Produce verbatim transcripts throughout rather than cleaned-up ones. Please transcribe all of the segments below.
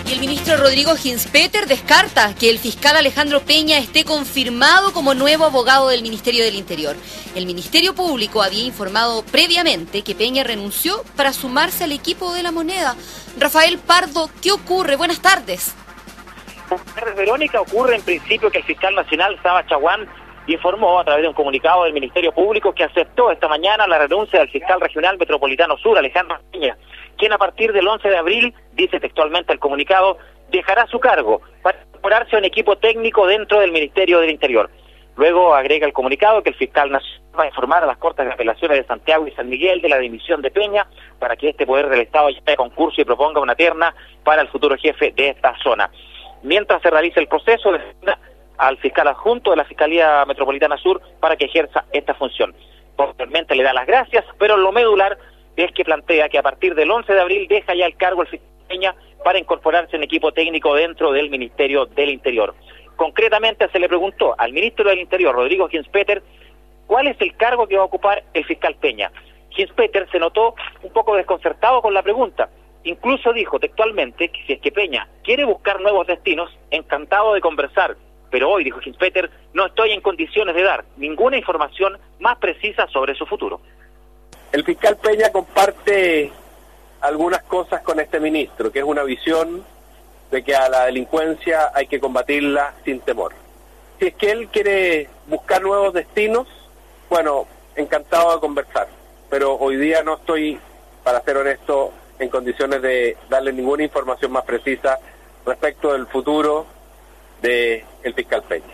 Y el ministro Rodrigo Ginspeter descarta que el fiscal Alejandro Peña esté confirmado como nuevo abogado del Ministerio del Interior. El Ministerio Público había informado previamente que Peña renunció para sumarse al equipo de La Moneda. Rafael Pardo, ¿qué ocurre? Buenas tardes. Buenas tardes, Verónica. Ocurre en principio que el fiscal nacional Saba Chaguán informó a través de un comunicado del Ministerio Público que aceptó esta mañana la renuncia del fiscal regional metropolitano sur, Alejandro Peña, quien a partir del once de abril, dice textualmente el comunicado, dejará su cargo para incorporarse a un equipo técnico dentro del Ministerio del Interior. Luego agrega el comunicado que el fiscal nacional va a informar a las Cortes de Apelaciones de Santiago y San Miguel de la dimisión de Peña para que este poder del Estado lleve a concurso y proponga una terna para el futuro jefe de esta zona. Mientras se realiza el proceso, designa al fiscal adjunto de la Fiscalía Metropolitana Sur para que ejerza esta función. Posteriormente le da las gracias, pero lo medular es que plantea que a partir del once de abril deja ya el cargo el fiscal Peña para incorporarse en equipo técnico dentro del Ministerio del Interior. Concretamente se le preguntó al ministro del Interior, Rodrigo Ginspeter, cuál es el cargo que va a ocupar el fiscal Peña. Ginspeter se notó un poco desconcertado con la pregunta. Incluso dijo textualmente que si es que Peña quiere buscar nuevos destinos, encantado de conversar. Pero hoy, dijo Ginspeter, no estoy en condiciones de dar ninguna información más precisa sobre su futuro. El fiscal Peña comparte algunas cosas con este ministro, que es una visión de que a la delincuencia hay que combatirla sin temor. Si es que él quiere buscar nuevos destinos, bueno, encantado de conversar, pero hoy día no estoy, para ser honesto, en condiciones de darle ninguna información más precisa respecto del futuro del fiscal Peña.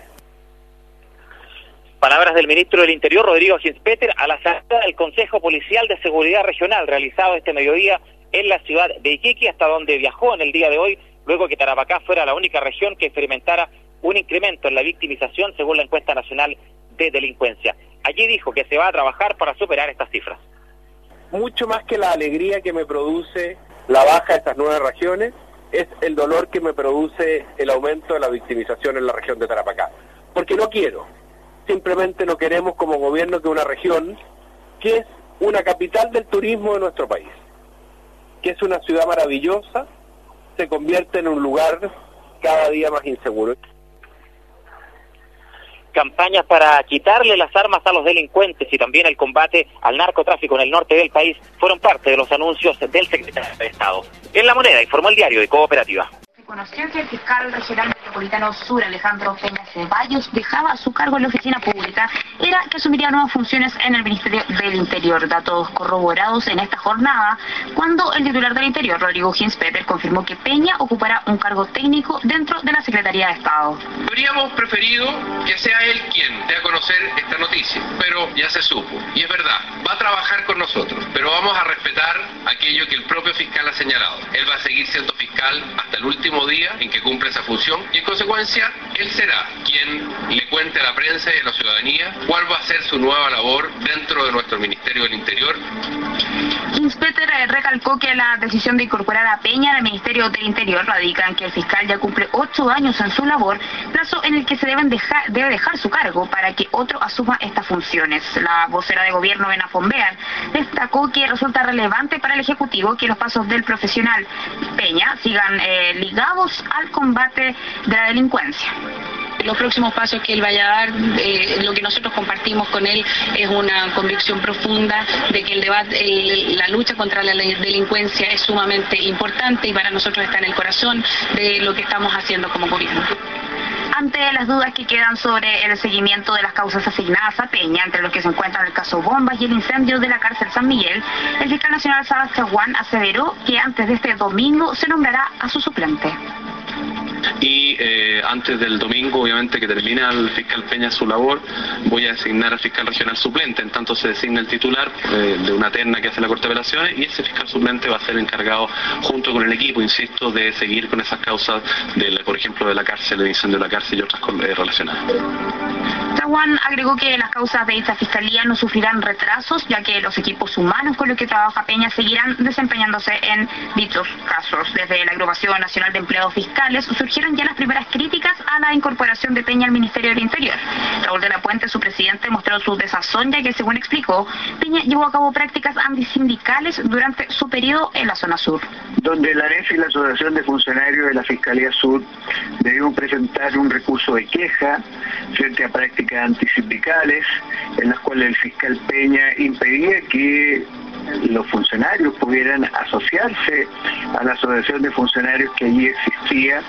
Palabras del ministro del Interior, Rodrigo Ginspeter, a la salida del Consejo Policial de Seguridad Regional realizado este mediodía en la ciudad de Iquique, hasta donde viajó en el día de hoy, luego que Tarapacá fuera la única región que experimentara un incremento en la victimización según la encuesta nacional de delincuencia. Allí dijo que se va a trabajar para superar estas cifras. Mucho más que la alegría que me produce la baja de estas nueve regiones, es el dolor que me produce el aumento de la victimización en la región de Tarapacá. Porque no quiero, simplemente no queremos como gobierno que una región que es una capital del turismo de nuestro país, que es una ciudad maravillosa, se convierte en un lugar cada día más inseguro. Campañas para quitarle las armas a los delincuentes y también el combate al narcotráfico en el norte del país fueron parte de los anuncios del secretario de Estado. En La Moneda informó el diario de Cooperativa. Conoció que el fiscal regional metropolitano sur, Alejandro Peña Ceballos, dejaba su cargo en la oficina pública, era que asumiría nuevas funciones en el Ministerio del Interior. Datos corroborados en esta jornada, cuando el titular del Interior, Rodrigo Ginspeter, confirmó que Peña ocupará un cargo técnico dentro de la Secretaría de Estado. Habríamos preferido que sea él quien dé a conocer esta noticia, pero ya se supo. Y es verdad, va a trabajar con nosotros, pero vamos a respetar aquello que el propio fiscal ha señalado. Él va a seguir siendo fiscal hasta el último día en que cumple esa función y en consecuencia él será quien le cuente a la prensa y a la ciudadanía cuál va a ser su nueva labor dentro de nuestro Ministerio del Interior. Ginspeter recalcó que la decisión de incorporar a Peña al Ministerio del Interior radica en que el fiscal ya cumple ocho años en su labor, plazo en el que se deben dejar, debe dejar su cargo para que otro asuma estas funciones. La vocera de gobierno, Bena Fombean, destacó que resulta relevante para el Ejecutivo que los pasos del profesional Peña sigan eh, ligados al combate de la delincuencia. Los próximos pasos que él vaya a dar, eh, lo que nosotros compartimos con él es una convicción profunda de que el debate, el, la lucha contra la delincuencia es sumamente importante y para nosotros está en el corazón de lo que estamos haciendo como gobierno. Ante las dudas que quedan sobre el seguimiento de las causas asignadas a Peña, entre los que se encuentran el caso Bombas y el incendio de la cárcel San Miguel, el fiscal nacional Saba Chaguán aseveró que antes de este domingo se nombrará a su suplente. Y eh, antes del domingo, obviamente, que termine el fiscal Peña su labor, voy a designar al fiscal regional suplente. En tanto se designa el titular eh, de una terna que hace la Corte de Apelaciones y ese fiscal suplente va a ser encargado, junto con el equipo, insisto, de seguir con esas causas, de la, por ejemplo, de la cárcel, del incendio de la cárcel y otras eh, relacionadas. Chaguán agregó que las causas de esta fiscalía no sufrirán retrasos, ya que los equipos humanos con los que trabaja Peña seguirán desempeñándose en dichos casos. Desde la Agrupación Nacional de Empleados Fiscales surgieron ya las primeras críticas a la incorporación de Peña al Ministerio del Interior. Raúl de la Puente, su presidente, mostró su desazón, ya que, según explicó, Peña llevó a cabo prácticas antisindicales durante su periodo en la zona sur. Donde la A N E F y la Asociación de Funcionarios de la Fiscalía Sur debieron presentar un recurso de queja frente a prácticas antisindicales en las cuales el fiscal Peña impedía que los funcionarios pudieran asociarse a la asociación de funcionarios que allí existía.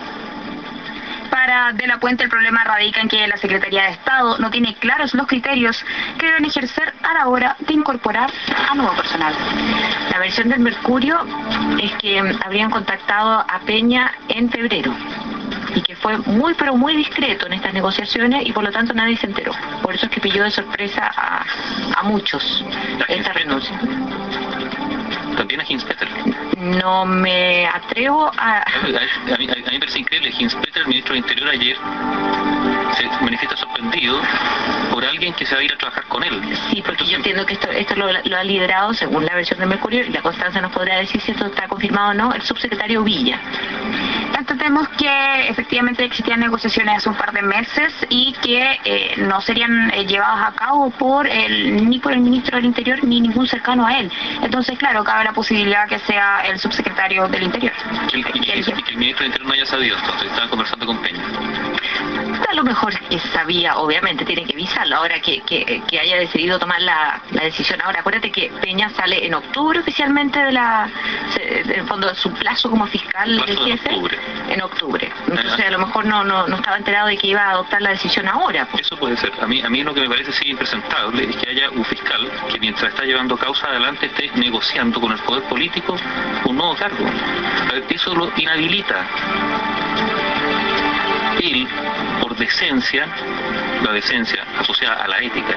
Para De la Puente, el problema radica en que la Secretaría de Estado no tiene claros los criterios que deben ejercer a la hora de incorporar a nuevo personal. La versión del Mercurio es que habrían contactado a Peña en febrero y que fue muy pero muy discreto en estas negociaciones y por lo tanto nadie se enteró. Por eso es que pilló de sorpresa a, a muchos esta renuncia. También a Hinspeter. No me atrevo a... A mí, a mí, a mí me parece increíble. Hinspeter, el ministro del Interior, ayer se manifiesta sorprendido por alguien que se va a ir a trabajar con él. Sí, porque Entonces, yo entiendo que esto esto lo, lo ha liderado, según la versión de Mercurio, y la Constanza nos podrá decir si esto está confirmado o no, el subsecretario Villa. Entendemos que efectivamente existían negociaciones hace un par de meses y que eh, no serían eh, llevadas a cabo por el, ni por el ministro del Interior ni ningún cercano a él. Entonces, claro, cabe la posibilidad que sea el subsecretario del Interior. Y, y, y, y que el ministro del Interior no haya sabido, entonces estaban conversando con Peña. A lo mejor que sabía, obviamente, tiene que avisarlo, ahora que, que, que haya decidido tomar la, la decisión. Ahora, acuérdate que Peña sale en octubre oficialmente de la, en el fondo, de su plazo como fiscal del jefe. En octubre. En octubre. Entonces, a lo mejor no, no, no estaba enterado de que iba a adoptar la decisión ahora. Pues. Eso puede ser. A mí, a mí lo que me parece sí impresentable es que haya un fiscal que mientras está llevando causa adelante esté negociando con el poder político un nuevo cargo. A ver, eso lo inhabilita. Él, por decencia, la decencia asociada a la ética,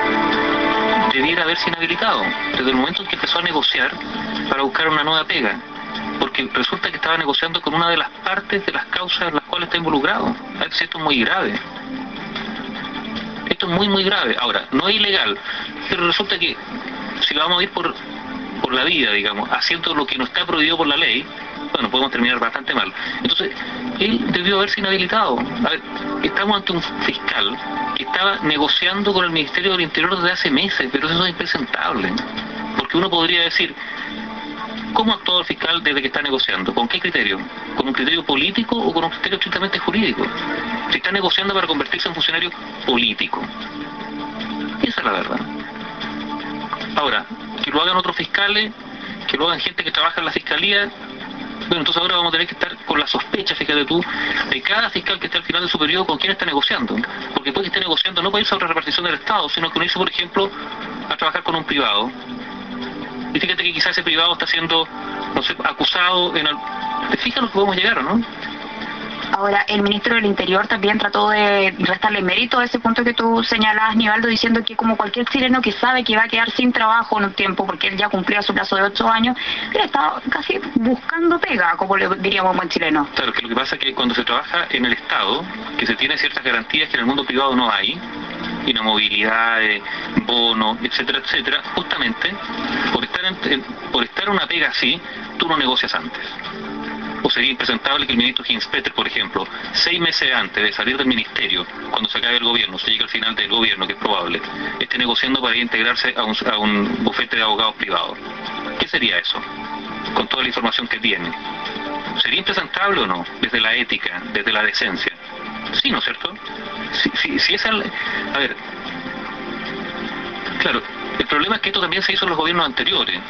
debiera haberse inhabilitado desde el momento en que empezó a negociar para buscar una nueva pega, porque resulta que estaba negociando con una de las partes de las causas en las cuales está involucrado. A ver si esto es muy grave. Esto es muy muy grave. Ahora, no es ilegal, pero resulta que si vamos a ir por, por la vida, digamos, haciendo lo que no está prohibido por la ley, bueno, podemos terminar bastante mal. Entonces, él debió haberse inhabilitado. A ver, estamos ante un fiscal que estaba negociando con el Ministerio del Interior desde hace meses, pero eso es impresentable. Porque uno podría decir, ¿cómo ha actuado el fiscal desde que está negociando? ¿Con qué criterio? ¿Con un criterio político o con un criterio estrictamente jurídico? Se está negociando para convertirse en funcionario político. Esa es la verdad. Ahora, que lo hagan otros fiscales, que lo hagan gente que trabaja en la fiscalía. Bueno, entonces ahora vamos a tener que estar con la sospecha, fíjate tú, de cada fiscal que esté al final de su periodo con quién está negociando. Porque puede que esté negociando no para irse a otra repartición del Estado, sino que unirse, por ejemplo, a trabajar con un privado. Y fíjate que quizás ese privado está siendo, no sé, acusado en... Al... ¿Te fijas lo que podemos llegar o no? Ahora, el ministro del Interior también trató de restarle mérito a ese punto que tú señalabas, Nivaldo, diciendo que como cualquier chileno que sabe que va a quedar sin trabajo en un tiempo, porque él ya cumplía su plazo de ocho años, él estaba casi buscando pega, como le diríamos buen chileno. Claro, que lo que pasa es que cuando se trabaja en el Estado, que se tiene ciertas garantías que en el mundo privado no hay, inamovilidad, bono, etcétera, etcétera, justamente por estar en, por estar en una pega así, tú no negocias antes. O sería impresentable que el ministro Hinspeter, por ejemplo, seis meses antes de salir del ministerio, cuando se acabe el gobierno, se llega al final del gobierno, que es probable, esté negociando para integrarse a un, a un bufete de abogados privados. ¿Qué sería eso? Con toda la información que tiene. ¿Sería impresentable o no? Desde la ética, desde la decencia. Sí, ¿no es cierto? Si, si, si esa... A ver... Claro, el problema es que esto también se hizo en los gobiernos anteriores.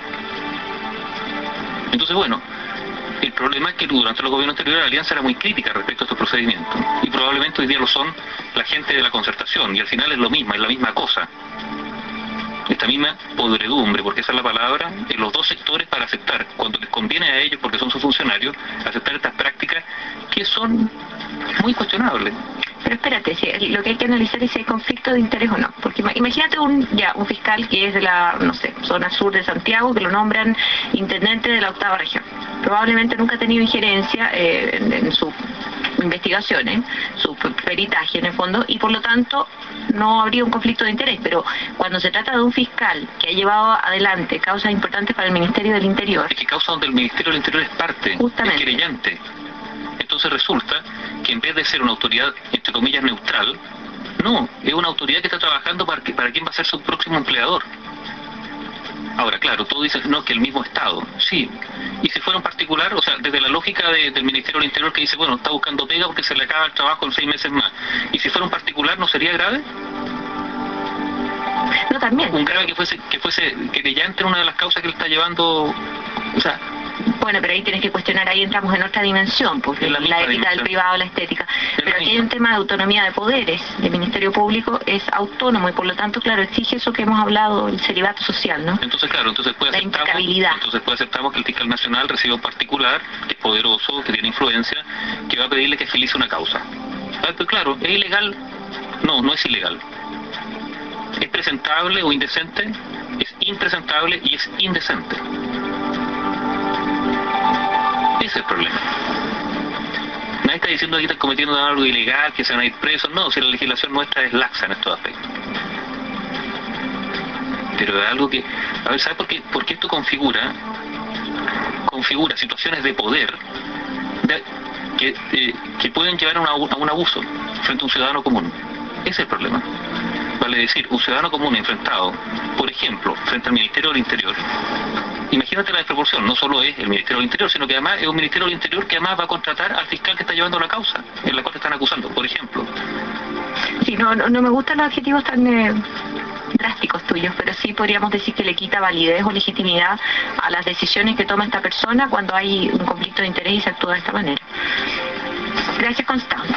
Entonces, bueno... El problema es que durante los gobiernos anteriores la alianza era muy crítica respecto a estos procedimientos. Y probablemente hoy día lo son la gente de la concertación. Y al final es lo mismo, es la misma cosa. Esta misma podredumbre, porque esa es la palabra, en los dos sectores para aceptar, cuando les conviene a ellos, porque son sus funcionarios, aceptar estas prácticas que son muy cuestionables. Pero espérate, si, lo que hay que analizar es si hay conflicto de interés o no. Porque imagínate un ya un fiscal que es de la, no sé, zona sur de Santiago, que lo nombran intendente de la octava región. Probablemente nunca ha tenido injerencia eh, en, en su investigaciones, su peritaje en el fondo, y por lo tanto no habría un conflicto de interés. Pero cuando se trata de un fiscal que ha llevado adelante causas importantes para el Ministerio del Interior... Es que causa donde el Ministerio del Interior es parte, justamente, es querellante. Entonces resulta que en vez de ser una autoridad, entre comillas, neutral, no, es una autoridad que está trabajando para, que, para quién va a ser su próximo empleador. Ahora, claro, tú dices, no, que el mismo Estado, sí. Y si fuera un particular, o sea, desde la lógica de, del Ministerio del Interior que dice, bueno, está buscando pega porque se le acaba el trabajo en seis meses más. Y si fuera un particular, ¿no sería grave? No, también. Un grave que fuese, que fuese, que ya entre una de las causas que él está llevando, o sea... Bueno, pero ahí tienes que cuestionar, ahí entramos en otra dimensión, porque la, la ética dimensión del privado, la estética. Pero aquí hay un tema de autonomía de poderes. El Ministerio Público es autónomo y por lo tanto, claro, exige eso que hemos hablado, el celibato social, ¿no? Entonces, claro, entonces puede la aceptamos, impecabilidad. Entonces puede aceptamos que el fiscal nacional reciba un particular, que es poderoso, que tiene influencia, que va a pedirle que filice una causa. Ah, pero claro, ¿es ilegal? No, no es ilegal. ¿Es presentable o indecente? Es impresentable y es indecente. Ese es el problema. Nadie está diciendo que están cometiendo algo ilegal, que se van a ir presos. No, si la legislación nuestra es laxa en estos aspectos. Pero es algo que... A ver, ¿sabe por qué? Porque esto configura configura situaciones de poder de, que, eh, que pueden llevar a, una, a un abuso frente a un ciudadano común. Ese es el problema. Vale decir, un ciudadano común enfrentado, por ejemplo, frente al Ministerio del Interior. Imagínate la desproporción, no solo es el Ministerio del Interior, sino que además es un Ministerio del Interior que además va a contratar al fiscal que está llevando la causa, en la cual te están acusando, por ejemplo. Sí, no, no, no me gustan los adjetivos tan eh, drásticos tuyos, pero sí podríamos decir que le quita validez o legitimidad a las decisiones que toma esta persona cuando hay un conflicto de interés y se actúa de esta manera. Gracias, Constanza.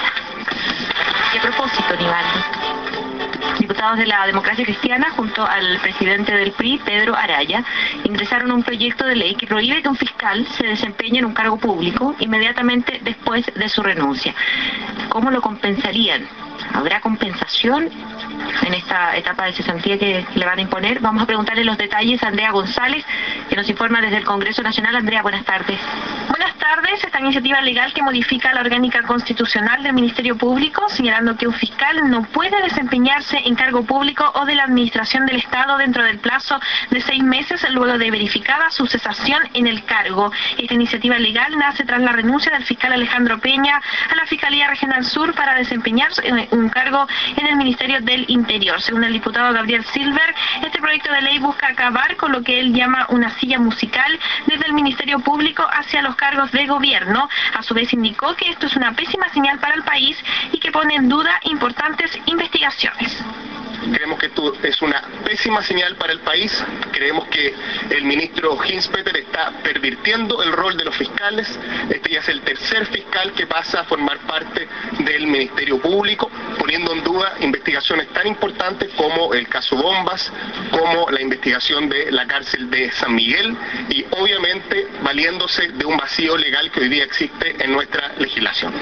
Y a propósito, Nivaldo, diputados de la Democracia Cristiana junto al presidente del P R I, Pedro Araya, ingresaron un proyecto de ley que prohíbe que un fiscal se desempeñe en un cargo público inmediatamente después de su renuncia. ¿Cómo lo compensarían? ¿Habrá compensación en esta etapa de cesantía que le van a imponer? Vamos a preguntarle los detalles a Andrea González, que nos informa desde el Congreso Nacional. Andrea, buenas tardes. Buenas tardes. Esta iniciativa legal que modifica la orgánica constitucional del Ministerio Público, señalando que un fiscal no puede desempeñarse en cargo público o de la administración del Estado dentro del plazo de seis meses luego de verificada su cesación en el cargo. Esta iniciativa legal nace tras la renuncia del fiscal Alejandro Peña a la Fiscalía Regional Sur para desempeñarse en un cargo en el Ministerio del Interior. Según el diputado Gabriel Silver, este proyecto de ley busca acabar con lo que él llama una silla musical desde el Ministerio Público hacia los cargos de gobierno. A su vez indicó que esto es una pésima señal para el país y que pone en duda importantes investigaciones. Creemos que esto es una pésima señal para el país. Creemos que el ministro Hinspeter está pervirtiendo el rol de los fiscales. Este ya es el tercer fiscal que pasa a formar parte del Ministerio Público, poniendo en duda investigaciones tan importantes como el caso Bombas, como la investigación de la cárcel de San Miguel y obviamente valiéndose de un vacío legal que hoy día existe en nuestra legislación.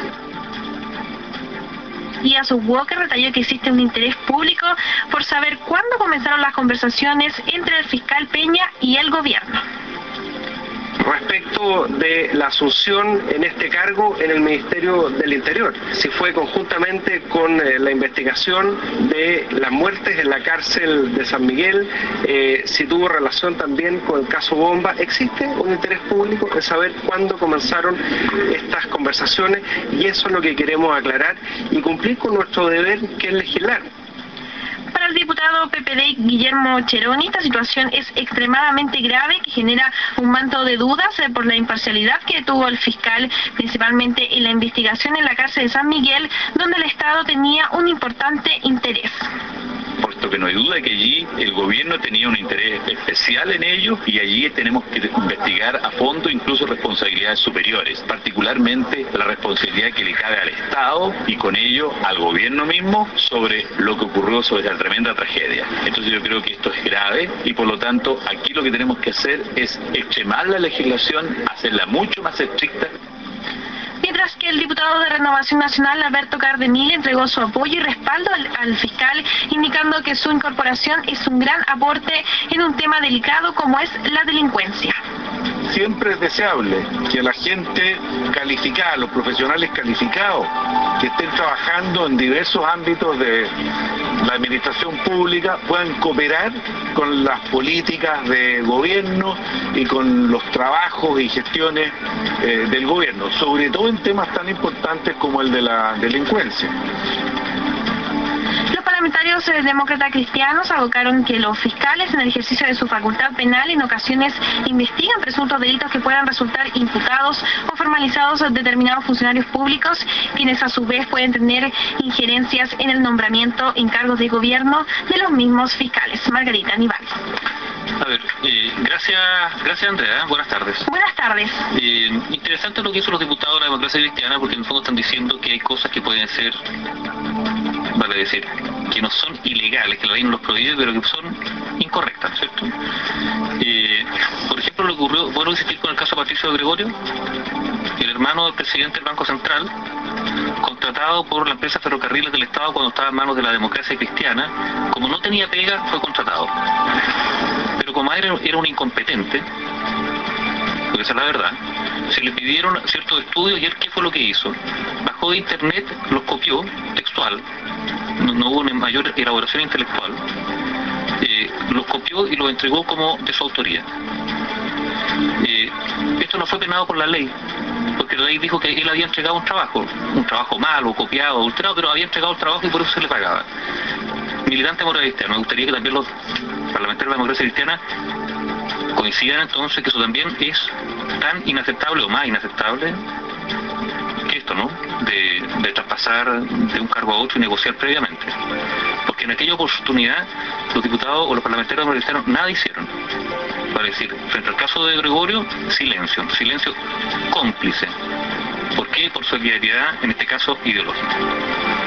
Y a su Walker detalló que existe un interés público por saber cuándo comenzaron las conversaciones entre el fiscal Peña y el gobierno. Respecto de la asunción en este cargo en el Ministerio del Interior, si fue conjuntamente con eh, la investigación de las muertes en la cárcel de San Miguel, eh, si tuvo relación también con el caso Bomba, existe un interés público en saber cuándo comenzaron estas conversaciones y eso es lo que queremos aclarar y cumplir con nuestro deber, que es legislar. Para el diputado P P D Guillermo Cheroni, esta situación es extremadamente grave, que genera un manto de dudas por la imparcialidad que tuvo el fiscal, principalmente en la investigación en la cárcel de San Miguel, donde el Estado tenía un importante interés. Puesto que no hay duda que allí el gobierno tenía un interés especial en ello y allí tenemos que investigar a fondo incluso responsabilidades superiores, particularmente la responsabilidad que le cabe al Estado y con ello al gobierno mismo sobre lo que ocurrió sobre esa tremenda tragedia. Entonces yo creo que esto es grave y por lo tanto aquí lo que tenemos que hacer es extremar la legislación, hacerla mucho más estricta. Mientras que el diputado de Renovación Nacional, Alberto Cardemil, entregó su apoyo y respaldo al, al fiscal, indicando que su incorporación es un gran aporte en un tema delicado como es la delincuencia. siempre es deseable que la gente calificada, los profesionales calificados, que estén trabajando en diversos ámbitos de la administración pública, puedan cooperar con las políticas de gobierno y con los trabajos y gestiones eh, del gobierno, sobre todo en temas tan importantes como el de la delincuencia. Los parlamentarios eh, demócratas cristianos abocaron que los fiscales, en el ejercicio de su facultad penal, en ocasiones investigan presuntos delitos que puedan resultar imputados o formalizados a determinados funcionarios públicos, quienes a su vez pueden tener injerencias en el nombramiento en cargos de gobierno de los mismos fiscales. Margarita Aníbal. A ver, eh, gracias, gracias Andrea, buenas tardes. Buenas tardes. Eh, interesante lo que hizo los diputados de la democracia cristiana, porque en el fondo están diciendo que hay cosas que pueden ser, vale decir, que no son ilegales, que la ley no los prohíbe, pero que son incorrectas, ¿cierto? Eh, por ejemplo, lo que ocurrió, vuelvo a insistir con el caso de Patricio de Gregorio, el hermano del presidente del Banco Central, contratado por la empresa Ferrocarriles del Estado cuando estaba en manos de la democracia cristiana, como no tenía pega, fue contratado. Pero como era, era un incompetente, porque esa es la verdad, se le pidieron ciertos estudios y él, ¿qué fue lo que hizo? Bajó de internet, los copió, textual, no, no hubo una mayor elaboración intelectual, eh, los copió y los entregó como de su autoría. Eh, esto no fue penado por la ley, porque la ley dijo que él había entregado un trabajo, un trabajo malo, copiado, adulterado, pero había entregado el trabajo y por eso se le pagaba. Militante moralista, me gustaría que también los parlamentarios de la democracia cristiana coincidan entonces que eso también es tan inaceptable o más inaceptable que esto, ¿no? De, de traspasar de un cargo a otro y negociar previamente. Porque en aquella oportunidad los diputados o los parlamentarios de la democracia cristiana nada hicieron. Para decir, frente al caso de Gregorio, silencio, silencio cómplice. ¿Por qué? Por solidaridad, en este caso, ideológica.